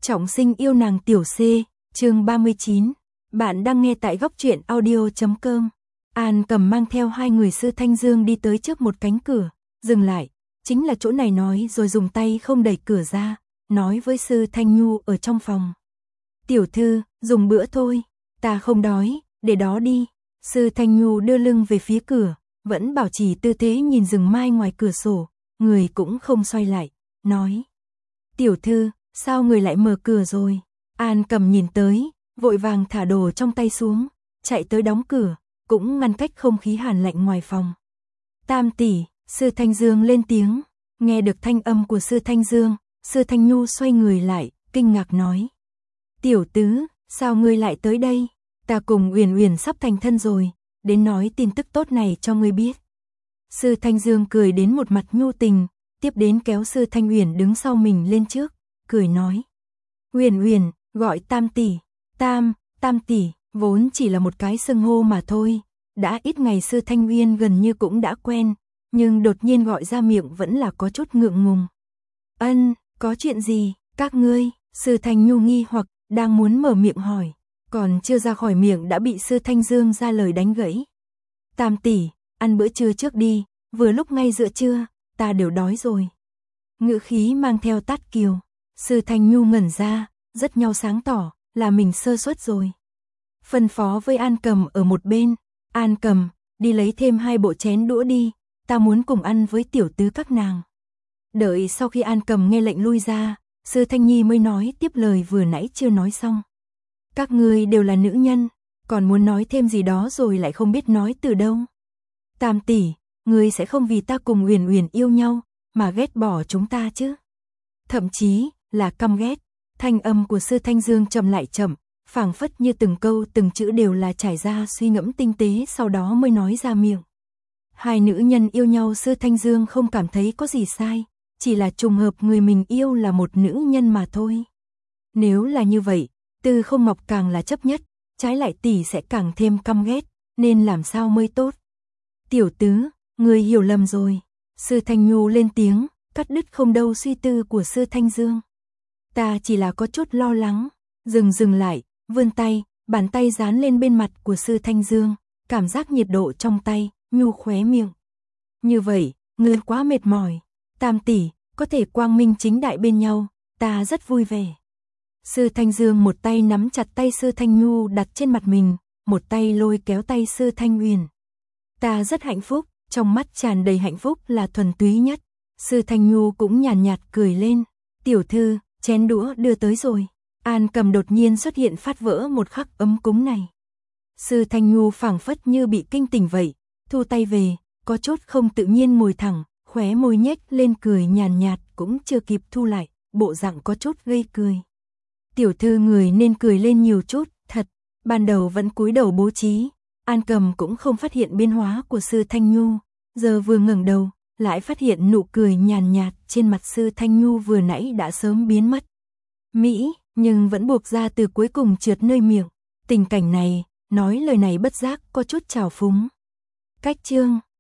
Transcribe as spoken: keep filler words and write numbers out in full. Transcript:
Trọng sinh yêu nàng tiểu C, chương ba mươi chín. Bạn đang nghe tại góc truyện audio chấm com. An Cầm mang theo hai người Sư Thanh Dương đi tới trước một cánh cửa, dừng lại, chính là chỗ này nói rồi dùng tay không đẩy cửa ra, nói với Sư Thanh Nhu ở trong phòng. Tiểu thư, dùng bữa thôi, ta không đói, để đó đi. Sư Thanh Nhu đưa lưng về phía cửa, vẫn bảo trì tư thế nhìn rừng mai ngoài cửa sổ, người cũng không xoay lại, nói. Tiểu thư, sao người lại mở cửa rồi? An Cầm nhìn tới, vội vàng thả đồ trong tay xuống, chạy tới đóng cửa, cũng ngăn cách không khí hàn lạnh ngoài phòng. Tam tỷ, Sư Thanh Dương lên tiếng, nghe được thanh âm của Sư Thanh Dương, Sư Thanh Nhu xoay người lại, kinh ngạc nói. Tiểu tứ, sao ngươi lại tới đây? Ta cùng Uyển Uyển sắp thành thân rồi, đến nói tin tức tốt này cho ngươi biết. Sư Thanh Dương cười đến một mặt nhu tình, tiếp đến kéo Sư Thanh Uyển đứng sau mình lên trước, cười nói. Uyển Uyển, gọi Tam tỷ. Tam, Tam tỷ, vốn chỉ là một cái xưng hô mà thôi, đã ít ngày Sư Thanh Uyên gần như cũng đã quen, nhưng đột nhiên gọi ra miệng vẫn là có chút ngượng ngùng. Ân, có chuyện gì, các ngươi? Sư Thanh Nhu nghi hoặc đang muốn mở miệng hỏi, còn chưa ra khỏi miệng đã bị Sư Thanh Dương ra lời đánh gãy. Tam tỷ, ăn bữa trưa trước đi, vừa lúc ngay giữa trưa, ta đều đói rồi. Ngữ khí mang theo tát kiều. Sư Thanh Nhu ngẩn ra, rất nhau sáng tỏ, là mình sơ suất rồi. Phân phó với An Cầm ở một bên, An Cầm, đi lấy thêm hai bộ chén đũa đi, ta muốn cùng ăn với tiểu tứ các nàng. Đợi sau khi An Cầm nghe lệnh lui ra, Sư Thanh Nhi mới nói tiếp lời vừa nãy chưa nói xong. Các ngươi đều là nữ nhân, còn muốn nói thêm gì đó rồi lại không biết nói từ đâu. Tam tỷ, ngươi sẽ không vì ta cùng Uyển Uyển yêu nhau, mà ghét bỏ chúng ta chứ? Thậm chí là căm ghét. Thanh âm của Sư Thanh Dương chậm lại chậm, phảng phất như từng câu từng chữ đều là trải ra suy ngẫm tinh tế sau đó mới nói ra miệng. Hai nữ nhân yêu nhau Sư Thanh Dương không cảm thấy có gì sai, chỉ là trùng hợp người mình yêu là một nữ nhân mà thôi. Nếu là như vậy, Tư Không Ngọc càng là chấp nhất, trái lại tỷ sẽ càng thêm căm ghét, nên làm sao mới tốt. Tiểu tứ, người hiểu lầm rồi. Sư Thanh Nhu lên tiếng, cắt đứt không đâu suy tư của Sư Thanh Dương. Ta chỉ là có chút lo lắng. Dừng dừng lại, vươn tay, bàn tay dán lên bên mặt của Sư Thanh Dương, cảm giác nhiệt độ trong tay, Nhu khóe miệng. Như vậy, ngươi quá mệt mỏi. Tam tỷ, có thể quang minh chính đại bên nhau, ta rất vui vẻ. Sư Thanh Dương một tay nắm chặt tay Sư Thanh Nhu đặt trên mặt mình, một tay lôi kéo tay Sư Thanh Uyển. Ta rất hạnh phúc, trong mắt tràn đầy hạnh phúc là thuần túy nhất. Sư Thanh Nhu cũng nhàn nhạt cười lên. Tiểu thư, chén đũa đưa tới rồi. An Cầm đột nhiên xuất hiện phát vỡ một khắc ấm cúng này. Sư Thanh Nhu phảng phất như bị kinh tỉnh vậy, thu tay về, có chút không tự nhiên ngồi thẳng, khóe môi nhếch lên cười nhàn nhạt cũng chưa kịp thu lại, bộ dạng có chút gây cười. Tiểu thư người nên cười lên nhiều chút, thật, ban đầu vẫn cúi đầu bố trí, An Cầm cũng không phát hiện biến hóa của Sư Thanh Nhu, giờ vừa ngẩng đầu, lại phát hiện nụ cười nhàn nhạt trên mặt Sư Thanh Nhu vừa nãy đã sớm biến mất. Mỹ, nhưng vẫn buộc ra từ cuối cùng trượt nơi miệng, tình cảnh này, nói lời này bất giác có chút trào phúng. Cách chương